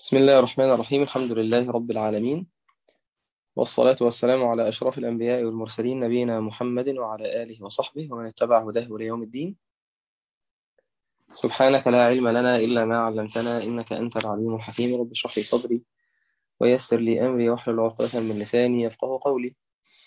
بسم الله الرحمن الرحيم. الحمد لله رب العالمين، والصلاة والسلام على أشرف الأنبياء والمرسلين، نبينا محمد وعلى آله وصحبه ومن اتبع هداه ليوم الدين. سبحانك لا علم لنا إلا ما علمتنا، إنك أنت العليم الحكيم. رب اشرح لي صدري ويسر لي أمري واحلل عقدة من لساني يفقه قولي.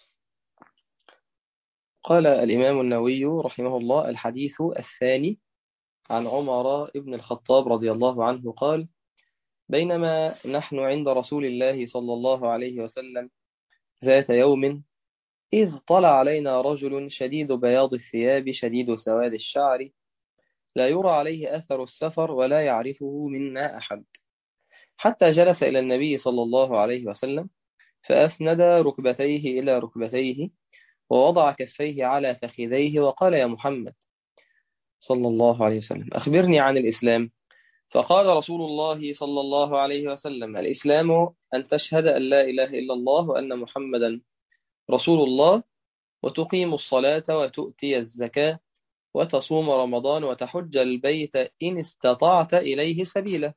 قال الإمام النووي رحمه الله: الحديث الثاني عن عمر بن الخطاب رضي الله عنه قال: بينما نحن عند رسول الله صلى الله عليه وسلم ذات يوم، إذ طلع علينا رجل شديد بياض الثياب شديد سواد الشعر، لا يرى عليه أثر السفر ولا يعرفه منا أحد، حتى جلس إلى النبي صلى الله عليه وسلم، فأسند ركبتيه إلى ركبتيه، ووضع كفيه على فخذيه، وقال: يا محمد صلى الله عليه وسلم، أخبرني عن الإسلام. فقال رسول الله صلى الله عليه وسلم: الإسلام أن تشهد أن لا إله إلا الله وأن محمدا رسول الله، وتقيم الصلاة وتؤتي الزكاة وتصوم رمضان وتحج البيت إن استطعت إليه سبيلا.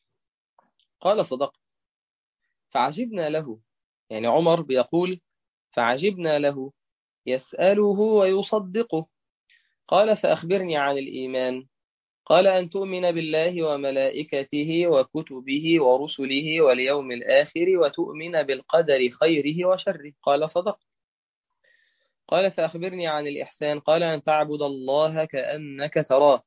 قال: صدقت. فعجبنا له، يعني عمر بيقول: فعجبنا له يسأله ويصدقه. قال: فأخبرني عن الإيمان. قال: أن تؤمن بالله وملائكته وكتبه ورسله واليوم الآخر وتؤمن بالقدر خيره وشره. قال: صدقت. قال: فأخبرني عن الإحسان. قال: أن تعبد الله كأنك تراه،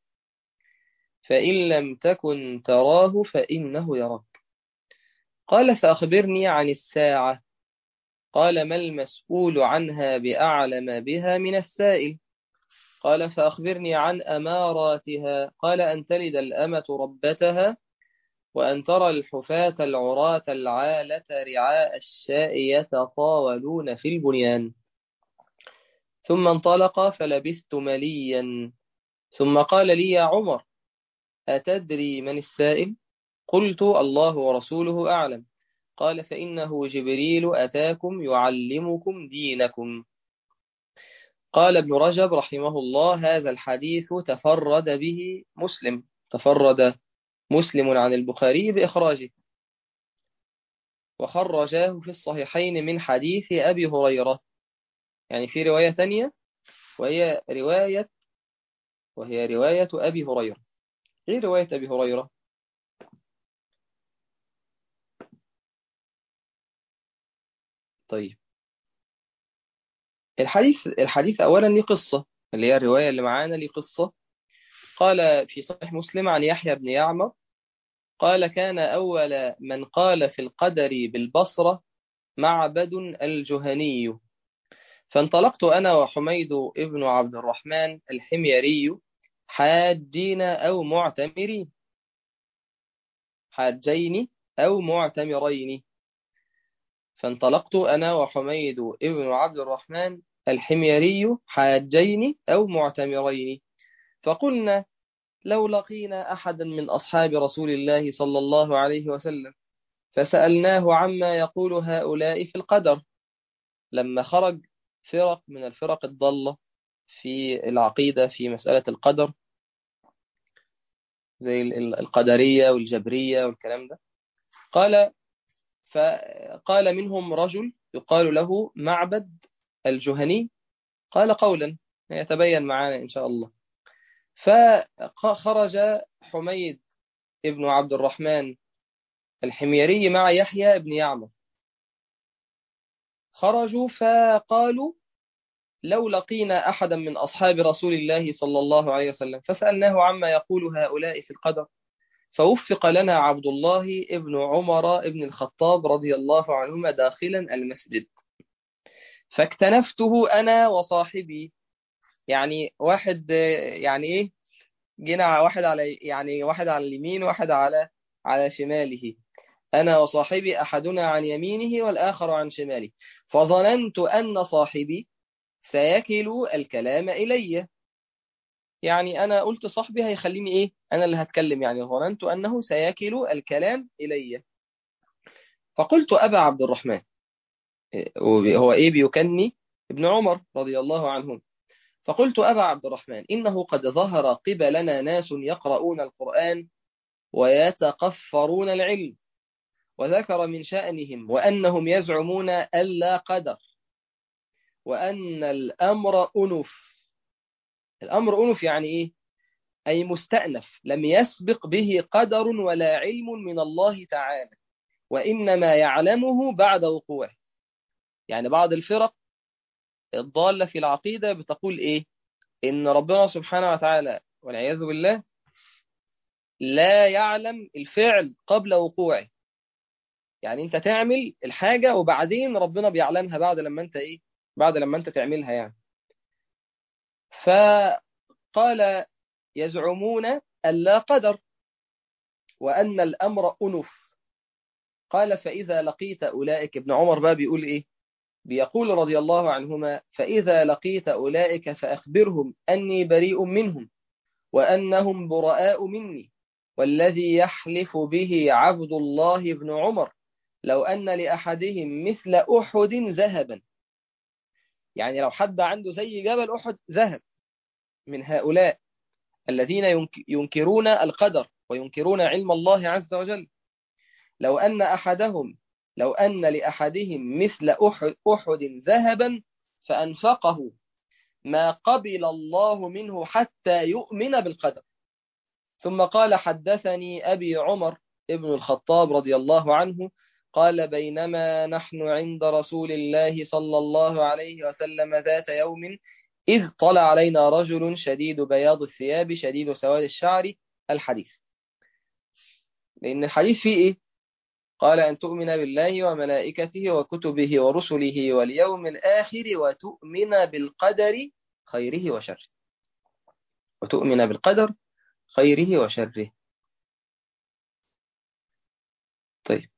فإن لم تكن تراه فإنه يراك. قال: فأخبرني عن الساعة. قال: ما المسؤول عنها بأعلم بها من السائل. قال: فأخبرني عن أماراتها. قال: أن تلد الأمة ربتها، وأن ترى الحفاة العراة العالة رعاء الشاء يتطاولون في البنيان. ثم انطلق فلبثت مليا، ثم قال لي: يا عمر، أتدري من السائل؟ قلت: الله ورسوله أعلم. قال: فإنه جبريل أتاكم يعلمكم دينكم. قال ابن رجب رحمه الله: هذا الحديث تفرد مسلم عن البخاري بإخراجه، وخرجاه في الصحيحين من حديث أبي هريرة. يعني في رواية تانية، وهي رواية وهي رواية أبي هريرة، غير رواية أبي هريرة. طيب، الحديث أولا ليه قصة، اللي هي الرواية اللي معانا ليه قصة. قال في صحيح مسلم عن يحيى بن يعمر قال: كان أول من قال في القدر بالبصرة معبد الجهني، فانطلقت أنا وحميد ابن عبد الرحمن الحميري حاجين أو معتمرين، حاجين أو معتمرين. فانطلقت أنا وحميد ابن عبد الرحمن الحميري حاجين أو معتمرين، فقلنا: لو لقينا أحدا من أصحاب رسول الله صلى الله عليه وسلم فسألناه عما يقول هؤلاء في القدر. لما خرج فرق من الفرق الضالة في العقيدة في مسألة القدر، زي القدرية والجبرية والكلام ده، قال فقال منهم رجل يقال له معبد الجهني، قال قولا يتبين معنا إن شاء الله. فخرج حميد ابن عبد الرحمن الحميري مع يحيى بن يعمر، خرجوا فقالوا: لو لقينا أحدا من أصحاب رسول الله صلى الله عليه وسلم فسألناه عما يقول هؤلاء في القدر، فوفق لنا عبد الله ابن عمر ابن الخطاب رضي الله عنهما داخلا المسجد، فاكتنفته أنا وصاحبي. يعني واحد، يعني إيه، جينا واحد على، يعني واحد على اليمين واحد على شماله، أنا وصاحبي أحدنا عن يمينه والآخر عن شماله، فظننت أن صاحبي سيكل الكلام إلي. يعني أنا قلت صاحبي هيخليني إيه، أنا اللي هتكلم، يعني ظننت أنه سيكل الكلام إلي. فقلت: أبا عبد الرحمن، هو إيه بيكني ابن عمر رضي الله عنهم. فقلت: أبا عبد الرحمن، إنه قد ظهر قبلنا ناس يقرؤون القرآن ويتقفرون العلم، وذكر من شأنهم وأنهم يزعمون ألا قدر، وأن الأمر أنف. الأمر أنف يعني إيه؟ أي مستأنف، لم يسبق به قدر ولا علم من الله تعالى، وإنما يعلمه بعد وقوعه. يعني بعض الفرق الضالة في العقيدة بتقول إيه؟ إن ربنا سبحانه وتعالى والعياذ بالله لا يعلم الفعل قبل وقوعه. يعني أنت تعمل الحاجة وبعدين ربنا بيعلمها بعد لما أنت إيه؟ بعد لما أنت تعملها يعني. فقال يزعمون ألا قدر وأن الأمر أنف. قال فإذا لقيت أولئك، ابن عمر بقى بيقول إيه؟ بيقول رضي الله عنهما: فإذا لقيت أولئك فأخبرهم أني بريء منهم وأنهم براء مني، والذي يحلف به عبد الله بن عمر لو أن لأحدهم مثل أحد ذهبا. يعني لو حد عنده زي جبل أحد ذهب من هؤلاء الذين ينكرون القدر وينكرون علم الله عز وجل، لو أن أحدهم لو أن لأحدهم مثل أحد ذهبا فأنفقه ما قبل الله منه حتى يؤمن بالقدر. ثم قال: حدثني أبي عمر ابن الخطاب رضي الله عنه قال: بينما نحن عند رسول الله صلى الله عليه وسلم ذات يوم إذ طلع علينا رجل شديد بياض الثياب شديد سواد الشعر. الحديث، لأن الحديث فيه إيه؟ قال: أن تؤمن بالله وملائكته وكتبه ورسله واليوم الآخر وتؤمن بالقدر خيره وشره. وتؤمن بالقدر خيره وشره. طيب،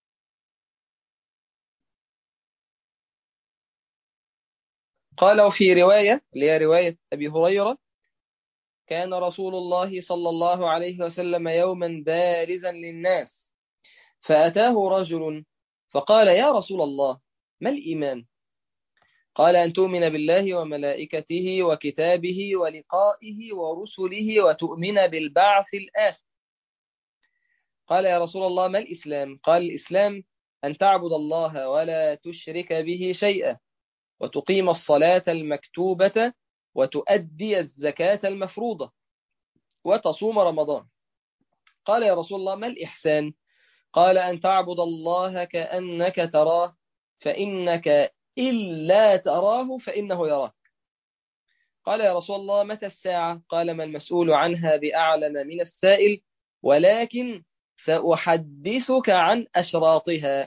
قال: وفي رواية اللي هي رواية أبي هريرة: كان رسول الله صلى الله عليه وسلم يوما بارزا للناس، فأتاه رجل فقال: يا رسول الله، ما الإيمان؟ قال: أن تؤمن بالله وملائكته وكتابه ولقائه ورسله وتؤمن بالبعث الآخر. قال: يا رسول الله، ما الإسلام؟ قال: الإسلام أن تعبد الله ولا تشرك به شيئا، وتقيم الصلاة المكتوبة، وتؤدي الزكاة المفروضة، وتصوم رمضان. قال: يا رسول الله، ما الإحسان؟ قال: أن تعبد الله كأنك تراه، فإنك إن لا تراه فإنه يراك. قال: يا رسول الله، متى الساعة؟ قال: ما المسؤول عنها بأعلم من السائل، ولكن سأحدثك عن أشراطها.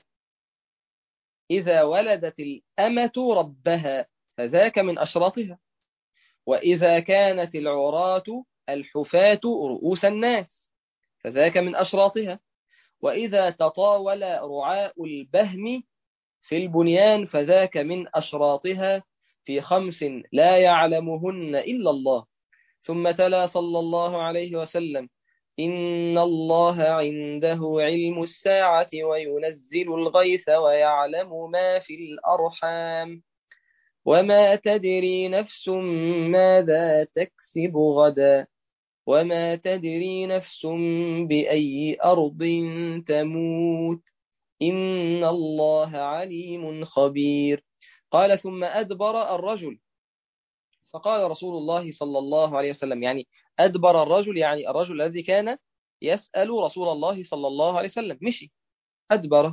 إذا ولدت الأمة ربها فذاك من أشراطها، وإذا كانت العراة الحفاة رؤوس الناس فذاك من أشراطها، وإذا تطاول رعاء البهم في البنيان فذاك من أشراطها في 5 لا يعلمهن إلا الله. ثم تلا صلى الله عليه وسلم: إن الله عنده علم الساعة وينزل الغيث ويعلم ما في الأرحام وما تدري نفس ماذا تكسب غدا وما تدري نفس بأي أرض تموت إن الله عليم خبير. قال: ثم أدبر الرجل، فقال رسول الله صلى الله عليه وسلم، يعني أدبر الرجل يعني الرجل الذي كان يسأل رسول الله صلى الله عليه وسلم مشي أدبر.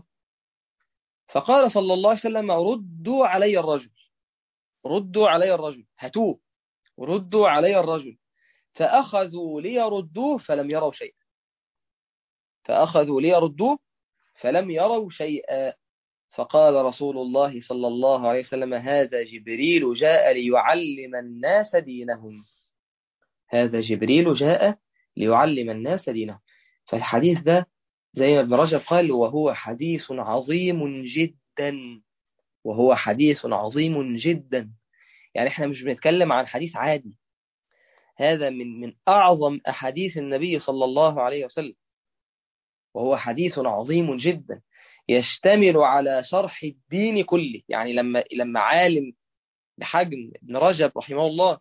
فقال صلى الله عليه وسلم: ردوا علي الرجل، ردوا علي الرجل، هاتوه ردوا علي الرجل. فأخذوا ليردوه فلم يروا شيئا، فأخذوا ليردوه فلم يروا شيئا. فقال رسول الله صلى الله عليه وسلم: هذا جبريل جاء ليعلم الناس دينهم. هذا جبريل جاء ليعلم الناس دينهم. فالحديث ده زي ما ابن رجب قال: وهو حديث عظيم جدا، وهو حديث عظيم جدا. يعني احنا مش بنتكلم عن حديث عادي، هذا من أعظم أحاديث النبي صلى الله عليه وسلم، وهو حديث عظيم جدا يشتمل على شرح الدين كله. يعني لما عالم بحجم ابن رجب رحمه الله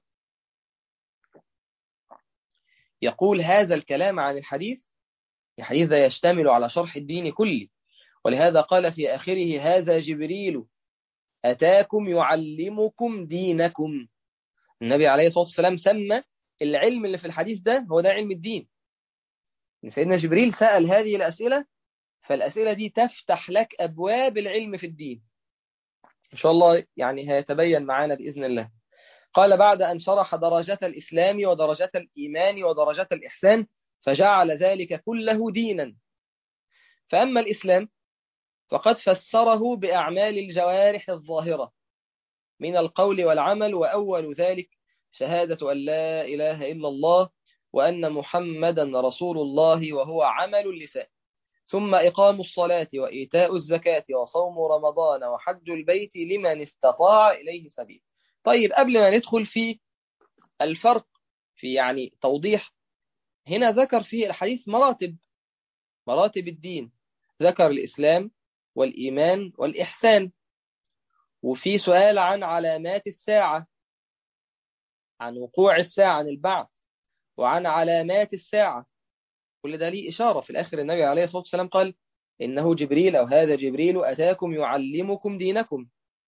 يقول هذا الكلام عن الحديث، الحديث ده يشتمل على شرح الدين كله ولهذا قال في آخره: هذا جبريل أتاكم يعلمكم دينكم. النبي عليه الصلاة والسلام سمى العلم اللي في الحديث ده هو ده علم الدين. إن سيدنا جبريل سأل هذه الأسئلة، فالأسئلة دي تفتح لك أبواب العلم في الدين إن شاء الله، يعني هيتبين معانا بإذن الله. قال: بعد أن شرح درجة الإسلام ودرجة الإيمان ودرجة الإحسان فجعل ذلك كله دينا. فأما الإسلام فقد فسره بأعمال الجوارح الظاهرة من القول والعمل، وأول ذلك شهادة أن لا إله إلا الله وأن محمدا رسول الله وهو عمل اللسان، ثم إقام الصلاة وإيتاء الزكاة وصوم رمضان وحج البيت لمن استطاع إليه سبيل. طيب، قبل ما ندخل في الفرق، في يعني توضيح، هنا ذكر في الحديث مراتب الدين. ذكر الإسلام والإيمان والإحسان، وفي سؤال عن علامات الساعة، عن وقوع الساعة، عن البعث، وعن علامات الساعة. كل ده ليه إشارة في الآخر. النبي عليه الصلاة والسلام قال: إنه جبريل أو هذا جبريل أتاكم يعلمكم دينكم.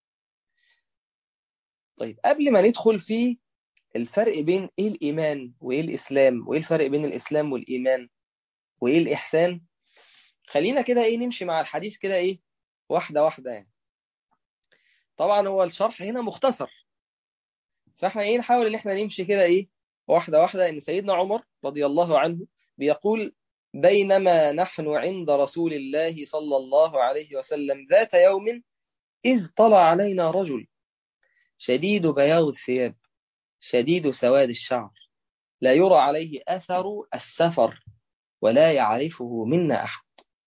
طيب، قبل ما ندخل في الفرق بين إيه الإيمان وإيه الإسلام، وإيه الفرق بين الإسلام والإيمان وإيه الإحسان، خلينا كده إيه نمشي مع الحديث كده إيه واحدة واحدة يعني. طبعا هو الشرح هنا مختصر، فإحنا إيه نحاول إن إحنا نمشي كده إيه واحدة واحدة. إن سيدنا عمر رضي الله عنه بيقول: بينما نحن عند رسول الله صلى الله عليه وسلم ذات يوم إذ طلع علينا رجل شديد بياض الثياب شديد سواد الشعر لا يرى عليه أثر السفر ولا يعرفه منا أحد.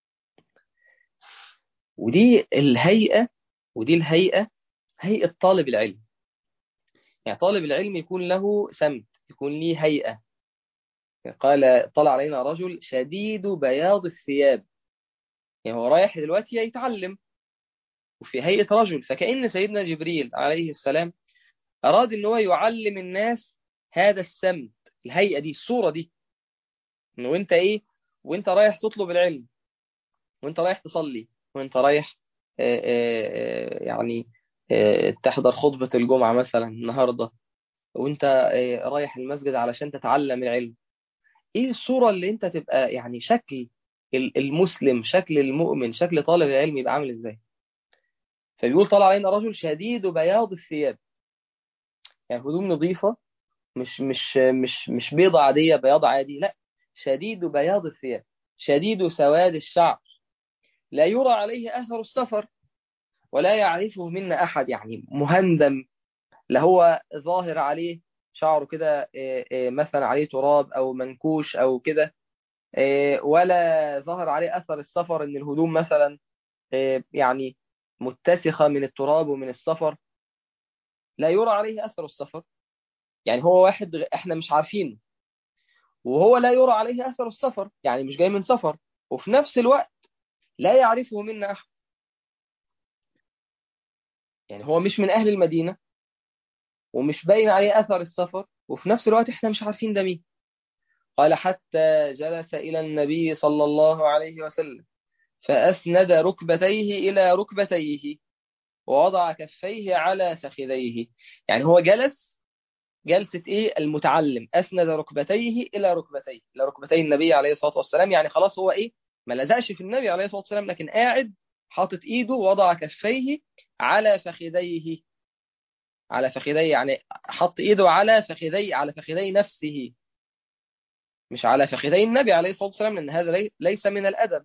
ودي الهيئة ودي الهيئة هيئة طالب العلم. يعني طالب العلم يكون له سمت، يكون ليه هيئة. قال: طلع علينا رجل شديد بياض الثياب، يعني هو رايح دلوقتي يتعلم وفي هيئة رجل. فكأن سيدنا جبريل عليه السلام أراد إن هو يعلم الناس هذا السمت، الهيئة دي، الصورة دي، إنه وأنت إيه، وأنت رايح تطلب العلم، وأنت رايح تصلي، وأنت رايح يعني تحضر خطبة الجمعة مثلا النهاردة، وأنت رايح المسجد علشان تتعلم العلم. إيه الصورة اللي أنت تبقى يعني شكل المسلم، شكل المؤمن، شكل طالب العلم يبقى عامل إزاي؟ فبيقول: طلع علينا رجل شديد بياض الثياب، يعني هدوم نظيفة، مش بيضة عادية، بياض عادي، لا، شديد بياض الثياب شديد سواد الشعر لا يرى عليه أثر السفر ولا يعرفه منا أحد، يعني مهندم، لا هو ظاهر عليه شعره كده مثلا عليه تراب أو منكوش أو كده، ولا ظهر عليه أثر السفر، إن الهدوم مثلا يعني متسخة من التراب ومن السفر، لا يرى عليه أثر السفر. يعني هو واحد احنا مش عارفينه، وهو لا يرى عليه أثر السفر، يعني مش جاي من سفر، وفي نفس الوقت لا يعرفه منا أحد. يعني هو مش من أهل المدينة ومش باين عليه أثر السفر، وفي نفس الوقت احنا مش عارفين ده مين. قال: حتى جلس إلى النبي صلى الله عليه وسلم فأسند ركبتيه إلى ركبتيه ووضع كفيه على فخذيه. يعني هو جلس جلسة إيه المتعلم، أسند ركبتيه إلى ركبتيه، إلى ركبتي النبي عليه الصلاة والسلام. يعني خلاص هو إيه، ما لزقش في النبي عليه الصلاة والسلام، لكن قاعد حاطط إيده ووضع كفيه على فخذيه. على فخذيه يعني حط إيده على فخذي، على فخذي نفسه، مش على فخذي النبي عليه الصلاة والسلام، لأن هذا ليس من الأدب.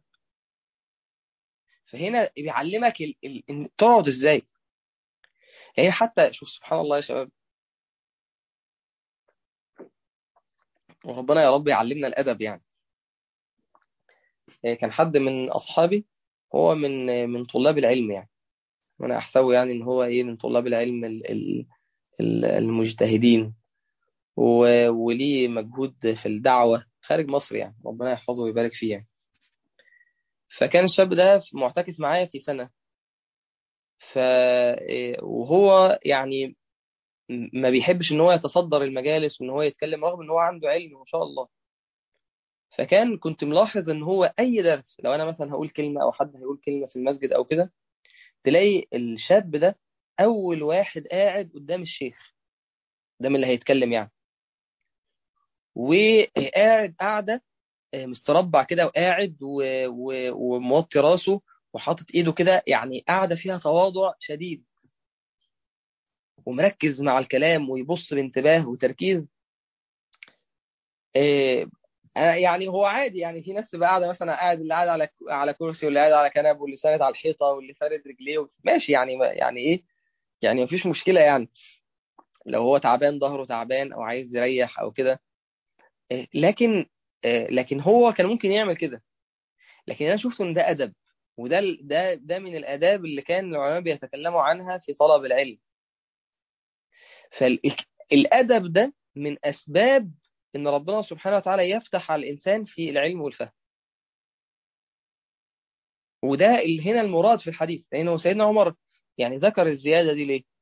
فهنا بيعلمك إن تقعد إزاي. يعني حتى شوف سبحان الله يا شباب، وربنا يا رب يعلمنا الأدب يعني. كان حد من أصحابي، هو من طلاب العلم يعني، وأنا أحسبه يعني إن هو إيه من طلاب العلم المجتهدين، وليه مجهود في الدعوة خارج مصر، يعني ربنا يحفظه ويبارك فيه يعني. فكان الشاب ده معتكف معايا في سنة، ف وهو يعني ما بيحبش ان هو يتصدر المجالس وان هو يتكلم، رغم ان هو عنده علم ما شاء الله. كنت ملاحظ ان هو اي درس، لو انا مثلا هقول كلمة او حد هيقول كلمة في المسجد او كده، تلاقي الشاب ده اول واحد قاعد قدام الشيخ، قدام اللي هيتكلم يعني، وقاعد قاعدة مستربع كده، وقاعد وموطي راسه وحاطط ايده كده، يعني قاعدة فيها تواضع شديد، ومركز مع الكلام ويبص بانتباه وتركيز. آه، يعني هو عادي، يعني في ناس تبقى قاعده مثلا، قاعد اللي قاعد على كرسي، واللي قاعد على كنب، واللي ساند على الحيطه، واللي فارد رجليه، ماشي يعني، يعني ايه، يعني مفيش مشكله يعني، لو هو تعبان، ظهره تعبان او عايز يريح او كده. لكن هو كان ممكن يعمل كده، لكن انا شفت ان ده ادب، وده ده من الاداب اللي كان العلماء بيتكلموا عنها في طلب العلم. فالادب ده من اسباب ان ربنا سبحانه وتعالى يفتح على الانسان في العلم والفهم. وده اللي هنا المراد في الحديث، لأنه سيدنا عمر يعني ذكر الزيادة دي ليه؟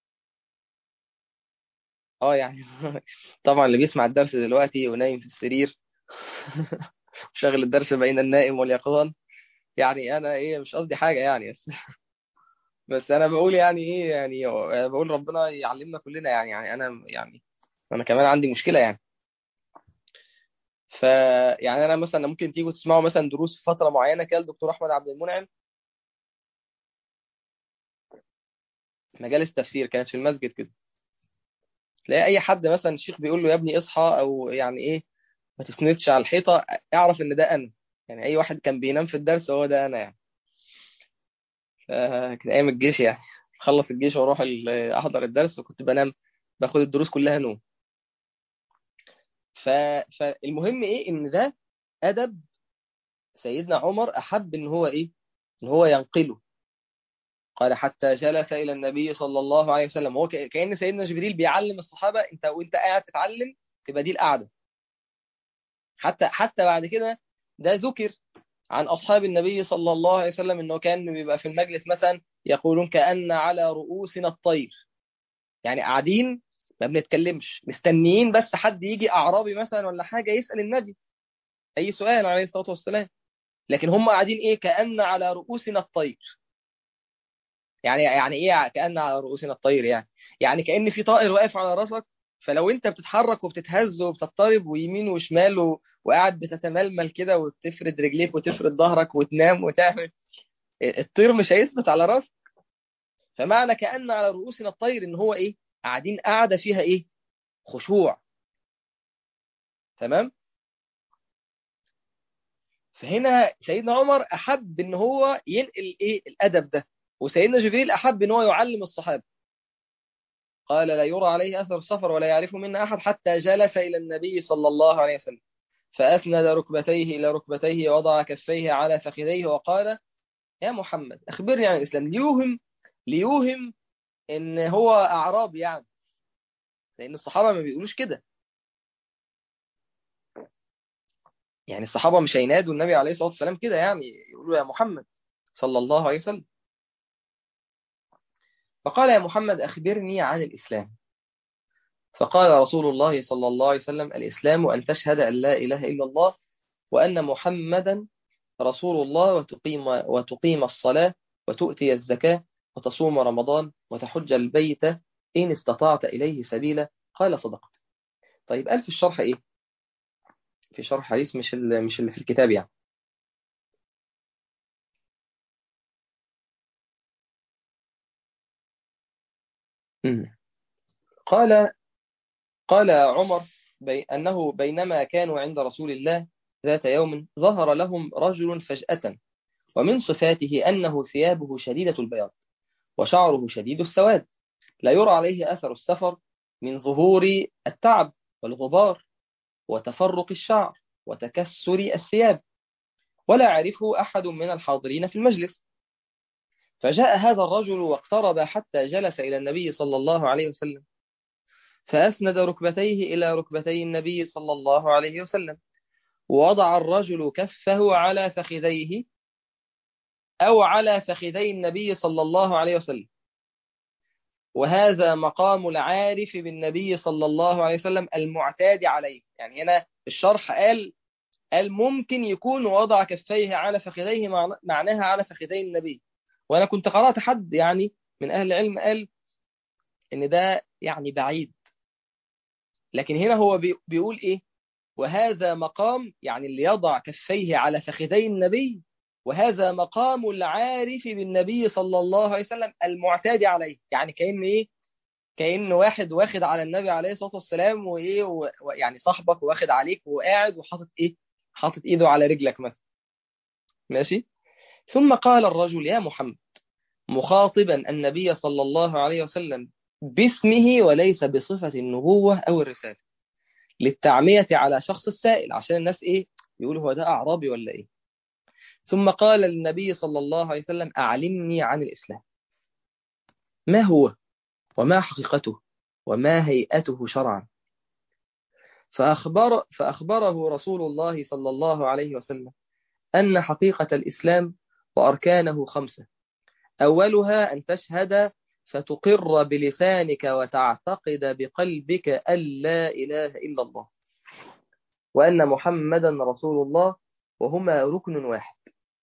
اه يعني طبعا اللي بيسمع الدرس دلوقتي ونايم في السرير وشغل الدرس بين النائم واليقظان، يعني انا ايه، مش قصدي حاجة يعني، بس انا بقول يعني ايه، يعني أنا بقول ربنا يعلمنا كلنا يعني انا يعني انا كمان عندي مشكلة يعني. ف يعني انا مثلا ممكن تيجوا تسمعوا مثلا دروس في فترة معينة كده الدكتور احمد عبد المنعم، مجالس تفسير كانت في المسجد كده، تلاقي اي حد مثلا الشيخ بيقول له يا ابني اصحى، او يعني ايه، ما تسندش على الحيطة، اعرف ان ده انا، يعني اي واحد كان بينام في الدرس هو ده انا يعني. كان ايام الجيش يعني، خلص الجيش واروح احضر الدرس، وكنت بنام، باخد الدروس كلها نوم. ف... فالمهم ايه، ان ده ادب سيدنا عمر احب ان هو ايه، ان هو ينقله. قال حتى جلس الى النبي صلى الله عليه وسلم، هو كأن سيدنا جبريل بيعلم الصحابة، انت وانت قاعد تتعلم تبقى دي القعدة. حتى بعد كده ده ذكر عن أصحاب النبي صلى الله عليه وسلم، إنه كان بيبقى في المجلس مثلا يقولون كأن على رؤوسنا الطير، يعني قاعدين ما بنتكلمش، مستنيين بس حد يجي أعرابي مثلا ولا حاجة يسأل النبي أي سؤال عليه الصلاة والسلام، لكن هم قاعدين إيه، كأن على رؤوسنا الطير. يعني إيه كأن على رؤوسنا الطير، يعني كأن في طائر واقف على راسك، فلو أنت بتتحرك وبتتهز وبتضطرب ويمين وشمال وقاعد بتتململ كده وتفرد رجليك وتفرد ظهرك وتنام وتعمل، الطير مش هيثبت على راسك. فمعنى كأن على رؤوسنا الطير ان هو ايه، قاعدين قاعدة فيها ايه، خشوع. تمام. فهنا سيدنا عمر احب ان هو ينقل ايه الادب ده، وسيدنا جبريل احب ان هو يعلم الصحابة. قال لا يرى عليه اثر السفر ولا يعرفه منا احد حتى جلس الى النبي صلى الله عليه وسلم، فاسند ركبتيه الى ركبتيه ووضع كفيه على فخذيه وقال يا محمد اخبرني عن الاسلام، ليوهم ان هو اعرابي يعني، لان الصحابة ما بيقولوش كده. يعني الصحابة مش هينادوا النبي عليه الصلاة والسلام كده، يعني يقولوا يا محمد صلى الله عليه وسلم. فقال يا محمد أخبرني عن الإسلام. فقال رسول الله صلى الله عليه وسلم الإسلام أن تشهد أن لا إله إلا الله وأن محمدا رسول الله، وتقيم الصلاة، وتؤتي الزكاة، وتصوم رمضان، وتحج البيت إن استطعت إليه سبيلا. قال صدقت. طيب قال في الشرح إيه؟ في شرح حديث مش اللي في الكتاب يعني. مم. قال قال عمر أنه بينما كانوا عند رسول الله ذات يوم ظهر لهم رجل فجأة، ومن صفاته أنه ثيابه شديدة البياض وشعره شديد السواد، لا يرى عليه أثر السفر من ظهور التعب والغبار وتفرق الشعر وتكسر الثياب، ولا يعرفه أحد من الحاضرين في المجلس. فجاء هذا الرجل واقترب حتى جلس إلى النبي صلى الله عليه وسلم، فأسند ركبتيه إلى ركبتي النبي صلى الله عليه وسلم، ووضع الرجل كفه على فخذيه أو على فخذي النبي صلى الله عليه وسلم، وهذا مقام العارف بالنبي صلى الله عليه وسلم المعتاد عليه. يعني هنا الشرح قال قال ممكن يكون وضع كفيه على فخذيه معناها على فخذي النبي. وأنا كنت قرأت حد يعني من أهل العلم قال إن ده يعني بعيد، لكن هنا هو بيقول إيه؟ وهذا مقام، يعني اللي يضع كفيه على فخذي النبي، وهذا مقام العارف بالنبي صلى الله عليه وسلم المعتاد عليه. يعني كأن إيه؟ كأن واحد واخد على النبي عليه الصلاة والسلام وإيه يعني صاحبك واخد عليك وقاعد وحاطط إيه؟ حاطط إيده على رجلك مثلا. ماشي. ثم قال الرجل يا محمد، مخاطبا النبي صلى الله عليه وسلم باسمه وليس بصفة النبوة أو الرسالة، للتعمية على شخص السائل، عشان الناس إيه؟ يقولوا هو ده أعرابي ولا إيه. ثم قال للنبي صلى الله عليه وسلم أعلمني عن الإسلام، ما هو وما حقيقته وما هيئته شرعا. فأخبره رسول الله صلى الله عليه وسلم أن حقيقة الإسلام وأركانه 5: أولها أن تشهد فتقر بلسانك وتعتقد بقلبك أن لا إله إلا الله وأن محمدا رسول الله، وهما ركن واحد.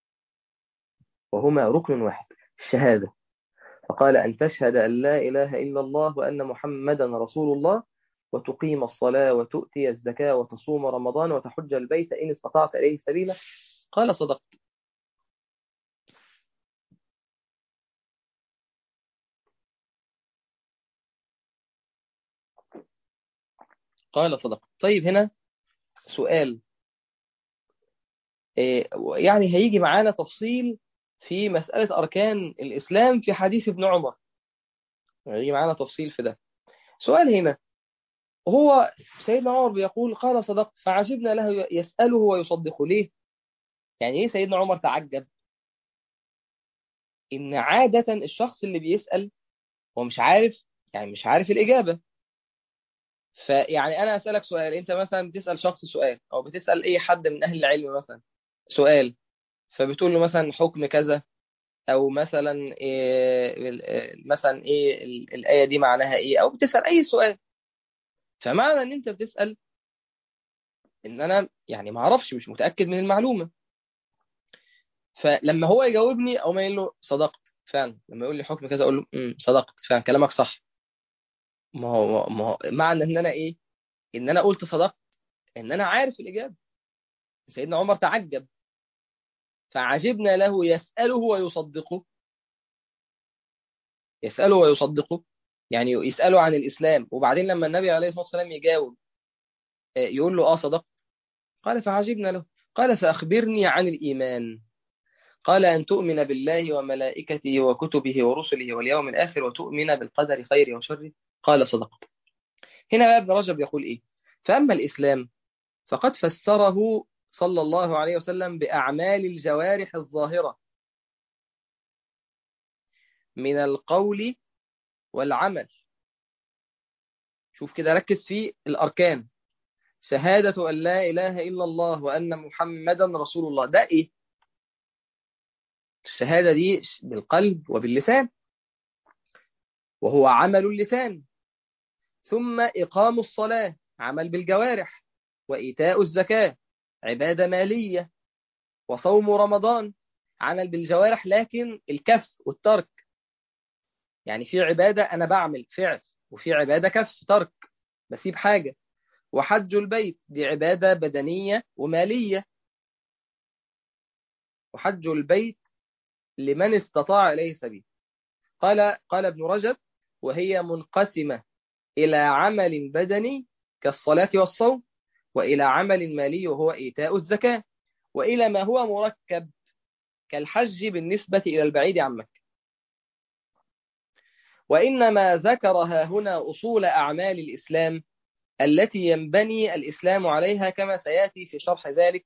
وهما ركن واحد، الشهادة. فقال أن تشهد أن لا إله إلا الله وأن محمدا رسول الله، وتقيم الصلاة وتؤتي الزكاة وتصوم رمضان وتحج البيت إن استطعت إليه سبيلا. قال صدقت. قال صدقت. طيب هنا سؤال، يعني هيجي معانا تفصيل في مسألة أركان الإسلام في حديث ابن عمر، هيجي معانا تفصيل في ده. سؤال هنا، هو سيدنا عمر بيقول قال صدقت، فعجبنا له يسأله ويصدقه ليه؟ يعني ايه سيدنا عمر تعجب؟ ان عادة الشخص اللي بيسأل هو مش عارف، يعني مش عارف الإجابة. فيعني انا أسألك سؤال، انت مثلا بتسأل شخص سؤال او بتسأل اي حد من اهل العلم مثلا سؤال، فبتقول له مثلا حكم كذا، او مثلا إيه مثلا ايه الآية دي معناها ايه، او بتسأل اي سؤال. فمعنى ان انت بتسأل ان انا يعني ما اعرفش، مش متأكد من المعلومة. فلما هو يجاوبني او ما يقول له صدقت فعلا، لما يقول لي حكم كذا اقول له صدقت فعلا كلامك صح. ما هو معنى ان انا ايه، ان انا قلت صدقت، ان انا عارف الاجابه. سيدنا عمر تعجب، فعجبنا له يساله ويصدقه. يساله ويصدقه يعني يساله عن الاسلام، وبعدين لما النبي عليه الصلاه والسلام يجاوب يقول له صدقت. قال فعجبنا له. قال فاخبرني عن الايمان. قال أن تؤمن بالله وملائكته وكتبه ورسله واليوم الآخر وتؤمن بالقدر خيره وشره. قال صدقت. هنا بقى ابن رجب يقول إيه؟ فأما الإسلام فقد فسره صلى الله عليه وسلم بأعمال الجوارح الظاهرة من القول والعمل. شوف كده، ركز في الأركان: شهادة أن لا إله إلا الله وأن محمدا رسول الله. ده إيه؟ الشهادة دي بالقلب وباللسان، وهو عمل اللسان. ثم إقام الصلاة عمل بالجوارح، وإيتاء الزكاة عبادة مالية، وصوم رمضان عمل بالجوارح لكن الكف والترك. يعني في عبادة أنا بعمل فعل، وفي عبادة كف ترك، بسيب حاجة. وحج البيت دي عبادة بدنية ومالية. وحج البيت لمن استطاع إليه سبيل. قال ابن رجب وهي منقسمة إلى عمل بدني كالصلاة والصوم، وإلى عمل مالي وهو إيتاء الزكاة، وإلى ما هو مركب كالحج بالنسبة إلى البعيد عن مكة. وإنما ذكرها هنا أصول أعمال الإسلام التي ينبني الإسلام عليها، كما سيأتي في شرح ذلك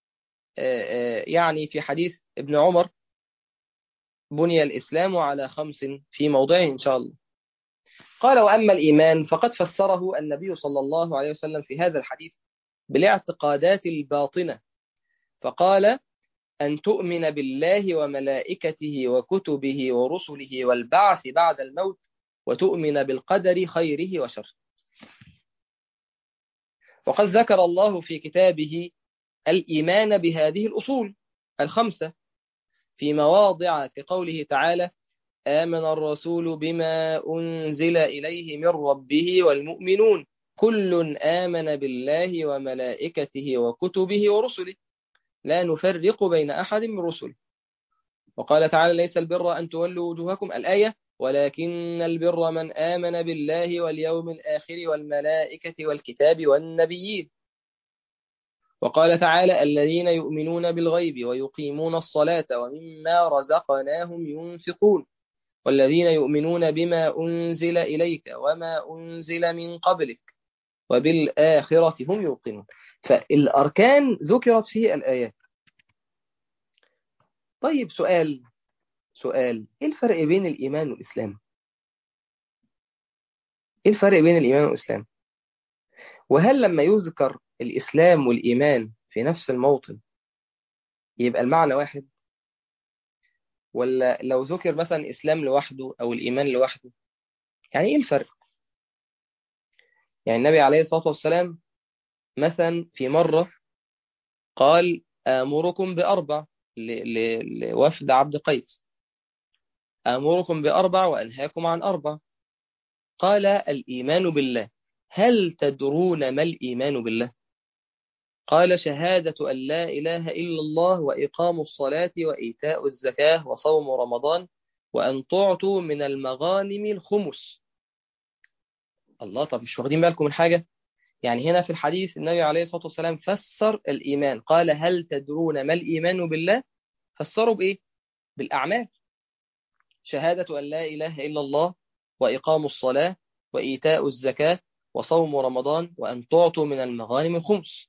يعني في حديث ابن عمر بني الإسلام على 5 في موضعه إن شاء الله. قال وأما الإيمان فقد فسره النبي صلى الله عليه وسلم في هذا الحديث بالاعتقادات الباطنة، فقال أن تؤمن بالله وملائكته وكتبه ورسله والبعث بعد الموت، وتؤمن بالقدر خيره وشره. وقد ذكر الله في كتابه الإيمان بهذه الأصول الخمسة في مواضع كقوله تعالى: آمن الرسول بما أنزل إليه من ربه والمؤمنون كل آمن بالله وملائكته وكتبه ورسله لا نفرق بين أحد من رسله. وقال تعالى: ليس البر أن تولوا وجوهكم الآية ولكن البر من آمن بالله واليوم الآخر والملائكة والكتاب والنبيين. وقال تعالى: الذين يؤمنون بالغيب ويقيمون الصلاة ومما رزقناهم ينفقون والذين يؤمنون بما أنزل إليك وما أنزل من قبلك وبالآخرة هم يوقنون. فالأركان ذكرت في الآيات. طيب سؤال، إيه الفرق بين الإيمان والإسلام؟ إيه الفرق بين الإيمان والإسلام؟ وهل لما يذكر الإسلام والإيمان في نفس الموطن يبقى المعنى واحد؟ ولا لو ذكر مثلا الإسلام لوحده أو الإيمان لوحده يعني إيه الفرق؟ يعني النبي عليه الصلاة والسلام مثلا في مرة قال: آمركم بأربع لوفد عبد قيس، آمركم بأربع وأنهاكم عن أربع. قال: الإيمان بالله. هل تدرون ما الإيمان بالله؟ قال: شهادة أن لا إله إلا الله وإقام الصلاة وإيتاء الزكاة وصوم رمضان وأن تعطوا من المغانم الخمس. الله، طب مش واخدين بالكم من حاجة؟ يعني هنا في الحديث النبي عليه الصلاة والسلام فسر الإيمان، قال: هل تدرون ما الإيمان بالله؟ فسروا بإيه؟ بالأعمال. شهادة أن لا إله إلا الله وإقام الصلاة وإيتاء الزكاة وصوم رمضان وأن تعطوا من المغانم الخمس.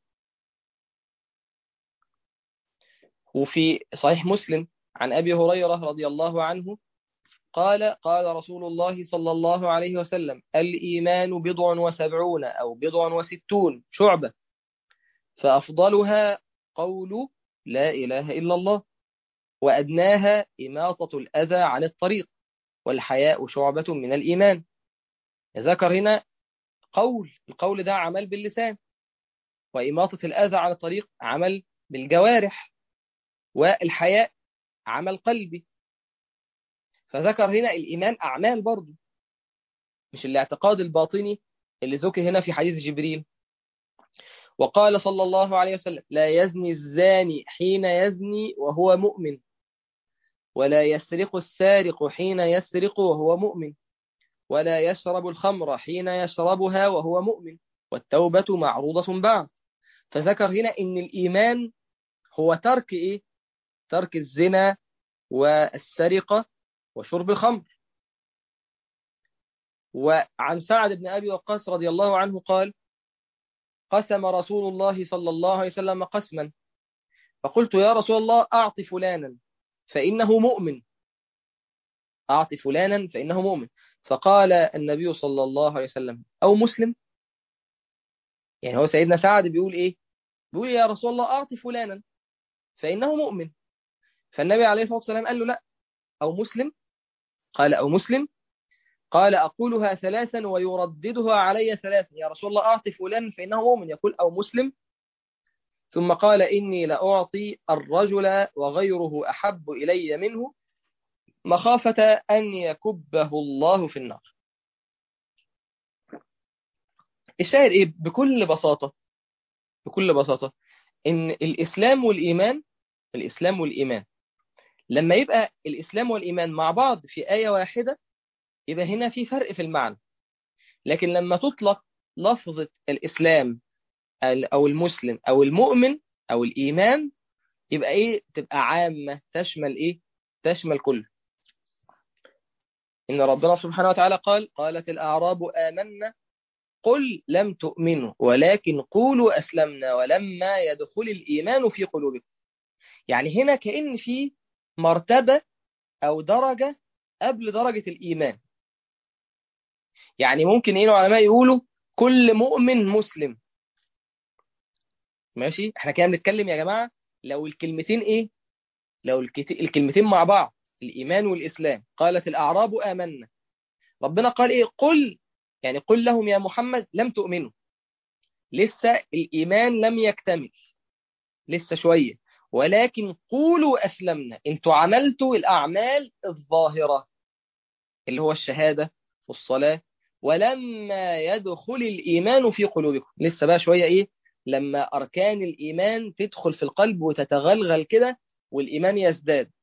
وفي صحيح مسلم عن أبي هريرة رضي الله عنه قال: قال رسول الله صلى الله عليه وسلم: الإيمان بضع وسبعون أو بضع وستون شعبة فأفضلها قول لا إله إلا الله وأدناها إماطة الأذى عن الطريق والحياء شعبة من الإيمان. ذكر هنا القول ده عمل باللسان، وإماطة الأذى عن الطريق عمل بالجوارح، والحياء عمل قلبي. فذكر هنا الإيمان أعمال برضه، مش الاعتقاد الباطني اللي ذكر هنا في حديث جبريل. وقال صلى الله عليه وسلم: لا يزني الزاني حين يزني وهو مؤمن ولا يسرق السارق حين يسرق وهو مؤمن ولا يشرب الخمر حين يشربها وهو مؤمن والتوبة معروضة بعد. فذكر هنا إن الإيمان هو ترك إيه؟ ترك الزنا والسرقة وشرب الخمر. وعن سعد بن أبي وقاص رضي الله عنه قال: قسم رسول الله صلى الله عليه وسلم قسما فقلت: يا رسول الله أعط فلانا فإنه مؤمن، أعط فلانا فإنه مؤمن. فقال النبي صلى الله عليه وسلم: أو مسلم. يعني هو سيدنا سعد بيقول إيه؟ بيقول: يا رسول الله أعط فلانا فإنه مؤمن. فالنبي عليه الصلاة والسلام قال له: لا، أو مسلم. قال: أو مسلم. قال: أقولها ثلاثا ويرددها علي ثلاثا: يا رسول الله أعط فلانا فإنه مؤمن، يقول أو مسلم. ثم قال: إني لأعطي الرجل وغيره أحب إلي منه مخافة أن يكبه الله في النار. الشاهد إيه؟ بكل بساطة إن الإسلام والإيمان لما يبقى الإسلام والإيمان مع بعض في آية واحدة يبقى هنا في فرق في المعنى. لكن لما تطلق لفظة الإسلام أو المسلم أو المؤمن أو الإيمان يبقى إيه؟ تبقى عامة، تشمل إيه؟ تشمل كله. إن ربنا سبحانه وتعالى قال: قالت الأعراب آمنا قل لم تؤمنوا ولكن قولوا أسلمنا ولما يدخل الإيمان في قلوبكم. يعني هنا كأن في مرتبة أو درجة قبل درجة الإيمان. يعني ممكن العلماء يقولوا كل مؤمن مسلم. ماشي، احنا كده بنتكلم يا جماعة لو الكلمتين ايه، لو الكلمتين مع بعض، الإيمان والإسلام. قالت الأعراب آمنا، ربنا قال ايه؟ قل، يعني قل لهم يا محمد لم تؤمنوا، لسه الإيمان لم يكتمل، لسه شوية. ولكن قولوا أسلمنا، انتوا عملتوا الأعمال الظاهرة اللي هو الشهادة والصلاة، ولما يدخل الإيمان في قلوبكم، لسه بقى شوية إيه، لما أركان الإيمان تدخل في القلب وتتغلغل كده والإيمان يزداد.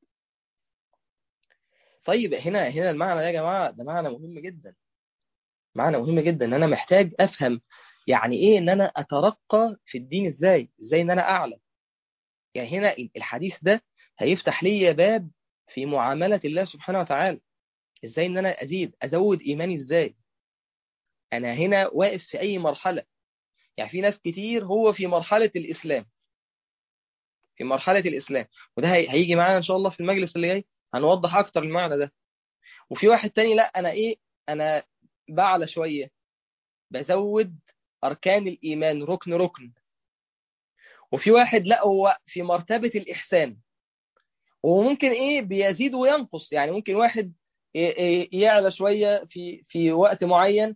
طيب هنا المعنى ده يا جماعة ده معنى مهم جدا، معنى مهم جدا ان انا محتاج افهم يعني ايه ان انا اترقى في الدين، ازاي ان انا اعلى. يعني هنا الحديث ده هيفتح لي باب في معاملة الله سبحانه وتعالى، ازاي ان انا ازود ايماني ازاي. انا هنا واقف في اي مرحلة، يعني في ناس كتير هو في مرحلة الاسلام، في مرحلة الاسلام، وده هيجي معانا ان شاء الله في المجلس اللي جاي هنوضح اكتر المعنى ده. وفي واحد تاني لا، انا ايه، انا بعلى شوية، بزود اركان الايمان ركن ركن. وفي واحد لا، هو في مرتبة الإحسان، وممكن إيه بيزيد وينقص. يعني ممكن واحد يعلى شوية في وقت معين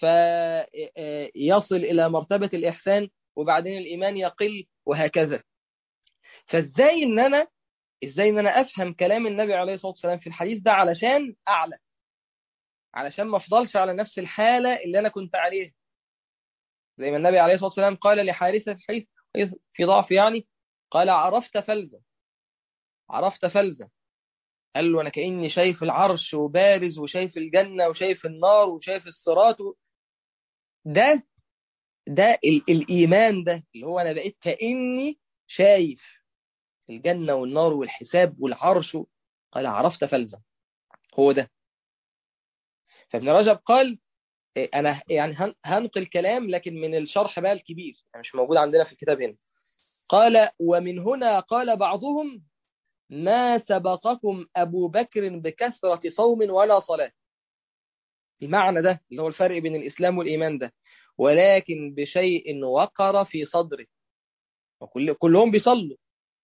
فيصل إلى مرتبة الإحسان، وبعدين الإيمان يقل وهكذا. ازاي ان انا افهم كلام النبي عليه الصلاة والسلام في الحديث ده علشان اعلى، علشان ما افضلش على نفس الحالة اللي انا كنت عليها. زي ما النبي عليه الصلاة والسلام قال لحارثة في حيث في ضعف يعني، قال عرفت فلزم، عرفت فلزم. قال له انا كاني شايف العرش وبارز، وشايف الجنه وشايف النار وشايف الصراط ده الايمان ده اللي هو انا بقيت كاني شايف الجنه والنار والحساب والعرش. قال عرفت فلزم، هو ده. فابن رجب قال انا يعني هنقل كلام لكن من الشرح بقى الكبير، يعني مش موجود عندنا في الكتاب هنا. قال ومن هنا قال بعضهم ما سبقكم ابو بكر بكثره صوم ولا صلاه. المعنى ده اللي هو الفرق بين الإسلام والإيمان ده، ولكن بشيء وقر في صدره. كلهم بيصلوا،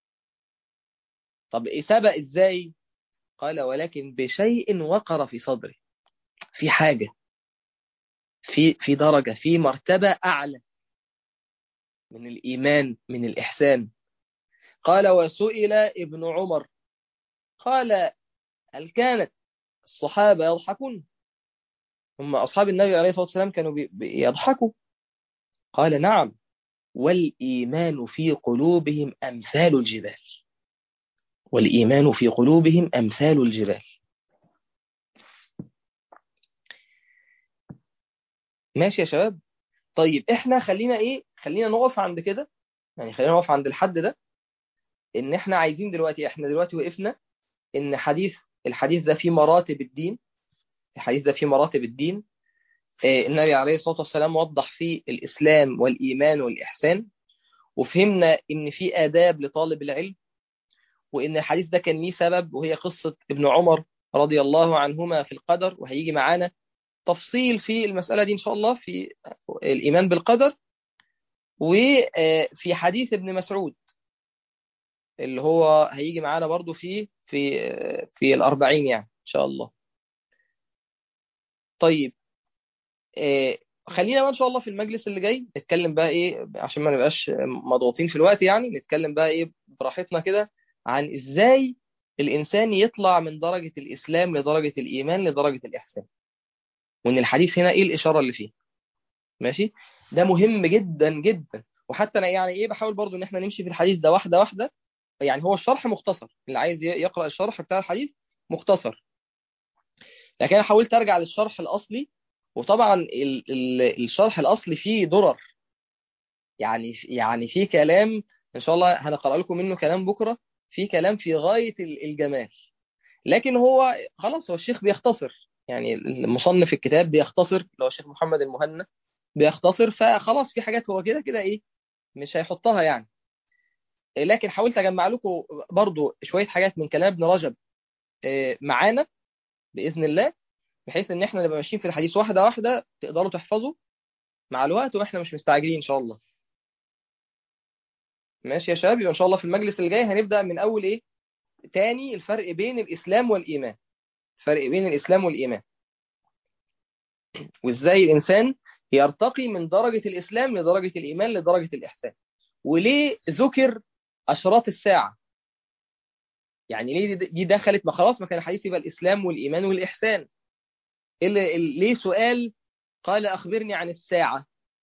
طب إيه سبق إزاي؟ قال ولكن بشيء وقر في صدره، في حاجة، في درجة، في مرتبة أعلى من الإيمان، من الإحسان. قال وسئل ابن عمر قال هل كانت الصحابة يضحكون؟ هم أصحاب النبي عليه الصلاة والسلام كانوا يضحكوا؟ قال نعم، والإيمان في قلوبهم أمثال الجبال، والإيمان في قلوبهم أمثال الجبال. ماشي يا شباب. طيب احنا خلينا نقف عند كده، يعني خلينا نقف عند الحد ده. ان احنا عايزين دلوقتي، احنا دلوقتي وقفنا ان الحديث ده فيه مراتب الدين. الحديث ده فيه مراتب الدين. النبي عليه الصلاة والسلام وضح فيه الإسلام والإيمان والإحسان، وفهمنا ان في آداب لطالب العلم، وان الحديث ده كان ليه سبب، وهي قصة ابن عمر رضي الله عنهما في القدر، وهيجي معانا تفصيل في المسألة دي إن شاء الله في الإيمان بالقدر. وفي حديث ابن مسعود اللي هو هيجي معانا برضو في الأربعين يعني إن شاء الله. طيب خلينا بقى إن شاء الله في المجلس اللي جاي نتكلم بقى إيه، عشان ما نبقاش مضغوطين في الوقت، يعني نتكلم بقى إيه براحتنا كده عن إزاي الإنسان يطلع من درجة الإسلام لدرجة الإيمان لدرجة الإحسان، وإن الحديث هنا إيه الإشارة اللي فيه. ماشي، ده مهم جدا جدا. وحتى انا يعني ايه بحاول برضو ان احنا نمشي في الحديث ده واحده واحده. يعني هو الشرح مختصر، اللي عايز يقرا الشرح بتاع الحديث مختصر، لكن انا حاولت ارجع للشرح الاصلي. وطبعا الشرح الاصلي فيه درر، يعني فيه كلام ان شاء الله هنقرا لكم منه كلام بكره، فيه كلام في غايه الجمال. لكن هو خلاص، هو الشيخ بيختصر، يعني المصنف الكتاب بيختصر اللي هو الشيخ محمد المهنا بيختصر، فخلاص في حاجات هو كده كده ايه مش هيحطها يعني. لكن حاولت اجمع لكم برضو شويه حاجات من كلام ابن رجب معانا باذن الله، بحيث ان احنا نبقى ماشيين في الحديث واحده واحده تقدروا تحفظوا مع الوقت، واحنا مش مستعجلين ان شاء الله. ماشي يا شباب، يبقى ان شاء الله في المجلس اللي جاي هنبدا من اول ايه، تاني الفرق بين الاسلام والايمان، الفرق بين الاسلام والايمان، وازاي الانسان يرتقي من درجه الاسلام لدرجه الايمان لدرجه الاحسان، وليه ذكر أشراط الساعة. يعني ليه دي دخلت؟ ما خلاص، ما كان الحديث يبقى الإسلام والإيمان والإحسان. ليه سؤال قال أخبرني عن الساعة؟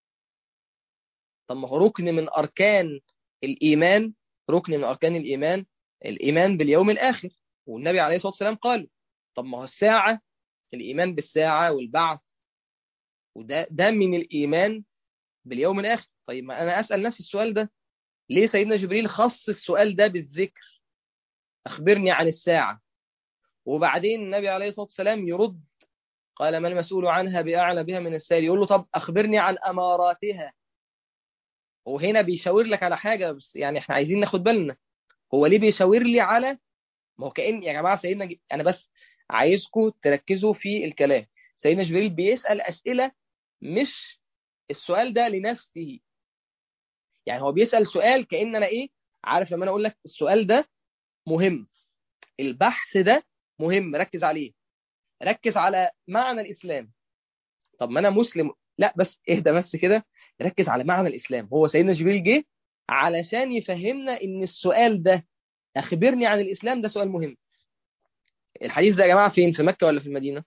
طب ما هو ركن من أركان الإيمان، ركن من أركان الإيمان الإيمان باليوم الآخر، والنبي عليه الصلاة والسلام قال. طب ما هو الساعة، الإيمان بالساعة والبعث، وده من الإيمان باليوم الآخر. طيب ما أنا أسأل نفسي السؤال ده، ليه سيدنا جبريل خص السؤال ده بالذكر، أخبرني عن الساعة؟ وبعدين النبي عليه الصلاة والسلام يرد، قال ما المسؤول عنها بأعلى بها من السائل. يقول له طب أخبرني عن أماراتها. وهنا بيشاور لك على حاجة، بس يعني احنا عايزين ناخد بالنا. هو ليه بيشاور لي على، ما هو كأن يا جماعة أنا بس عايزكم تركزوا في الكلام. سيدنا جبريل بيسأل أسئلة، مش السؤال ده لنفسه. يعني هو بيسأل سؤال كأن أنا إيه، عارف لما أنا أقول لك السؤال ده مهم، البحث ده مهم، ركز عليه، ركز على معنى الإسلام. طب ما أنا مسلم، لا بس اهدى بس كده، ركز على معنى الإسلام. هو سيدنا جبريل جه علشان يفهمنا إن السؤال ده، أخبرني عن الإسلام، ده سؤال مهم. الحديث ده يا جماعة فين، في مكة ولا في المدينة؟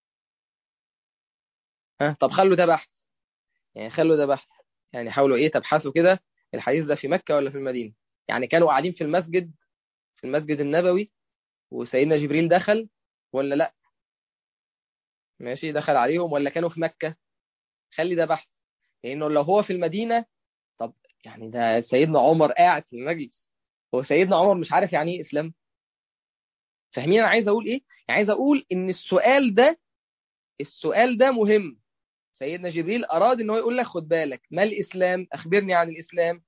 ها، طب خلوا ده بحث، يعني خلوا ده بحث. يعني حاولوا ايه تبحثوا كده، الحديث ده في مكة ولا في المدينة؟ يعني كانوا قاعدين في المسجد، في المسجد النبوي، وسيدنا جبريل دخل ولا لا؟ ماشي، دخل عليهم ولا كانوا في مكة؟ خلي ده بحث. لانه لو هو في المدينة، طب يعني ده سيدنا عمر قاعد في المجلس، هو سيدنا عمر مش عارف يعني ايه اسلام؟ فاهمين انا عايز اقول ايه؟ يعني عايز اقول ان السؤال ده، السؤال ده مهم. سيدنا جبريل اراد ان هو يقول لك خد بالك، ما الاسلام، اخبرني عن الاسلام.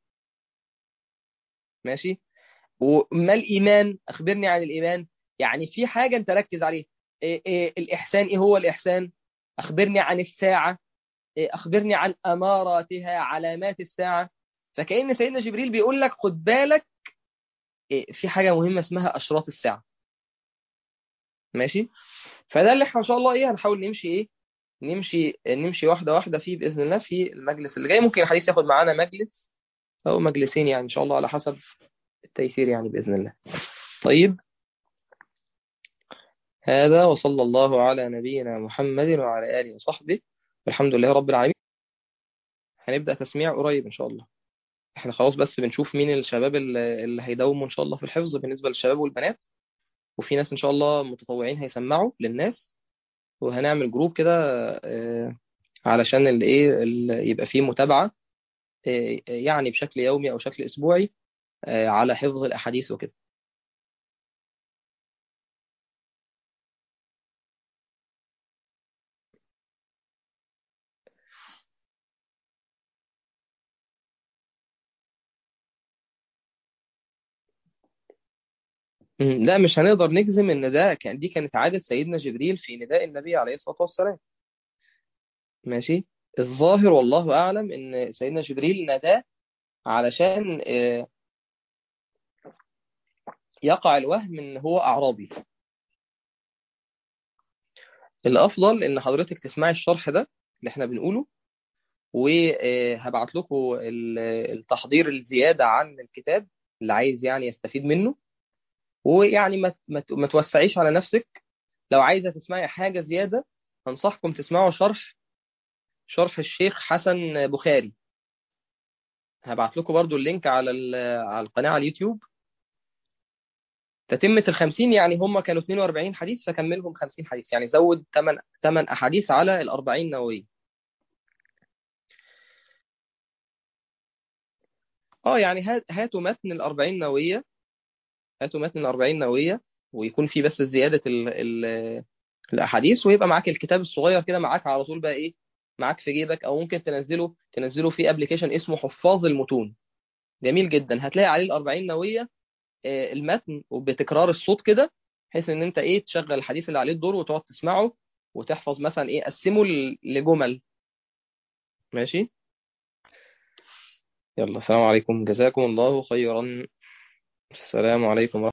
ماشي. وما الإيمان، أخبرني عن الإيمان. يعني في حاجة أنت ركز عليها. إيه الإحسان، إيه هو الإحسان؟ أخبرني عن الساعة. أخبرني عن أماراتها، علامات الساعة. فكأن سيدنا جبريل بيقول لك خد بالك، في حاجة مهمة اسمها أشراط الساعة. ماشي. فده اللي احنا إن شاء الله إيه هنحاول نمشي إيه، نمشي واحدة واحدة فيه بإذن الله. في المجلس اللي جاي ممكن الحديث ياخد معانا مجلس أو مجلسين، يعني إن شاء الله على حسب التيسير يعني بإذن الله. طيب، هذا وصلى الله على نبينا محمد وعلى آله وصحبه، والحمد لله رب العالمين. هنبدأ تسميع قريب إن شاء الله. احنا خلاص بس بنشوف مين الشباب اللي هيداوموا إن شاء الله في الحفظ بالنسبة للشباب والبنات. وفي ناس إن شاء الله متطوعين هيسمعوا للناس، وهنعمل جروب كده علشان اللي إيه اللي يبقى فيه متابعة، يعني بشكل يومي أو شكل أسبوعي، على حفظ الأحاديث وكده. لا مش هنقدر نجزم إن دي كانت عادة سيدنا جبريل في نداء النبي عليه الصلاة والسلام. ماشي. الظاهر والله أعلم إن سيدنا جبريل ناداه علشان يقع الوهم إن هو أعرابي. الأفضل إن حضرتك تسمعي الشرح ده اللي إحنا بنقوله، وهبعت لكم التحضير الزيادة عن الكتاب اللي عايز يعني يستفيد منه. ويعني ما توسعيش على نفسك. لو عايزة تسمعي حاجة زيادة، أنصحكم تسمعوا شرح الشيخ حسن بخاري. هبعت لكم برضو اللينك على القناة على اليوتيوب. تتمة ال50، يعني هم كانوا 42 حديث فكملهم 50 حديث، يعني زود 8 أحاديث على ال40 نووية. اه يعني هاتوا متن ال40 نووية، هاتوا متن ال40 نووية، ويكون في بس زيادة الأحاديث، ويبقى معاك الكتاب الصغير كده معاك على طول بقى إيه، معاك في جيبك، أو ممكن تنزله في ابلكيشن اسمه حفاظ المتون. جميل جدا، هتلاقي عليه ال40 نووية، المتن وبتكرار الصوت كده، بحيث ان انت ايه تشغل الحديث اللي عليه الدور وتقعد تسمعه، وتحفظ مثلا ايه، قسمه لجمل. ماشي. يلا، السلام عليكم، جزاكم الله خيرا. السلام عليكم.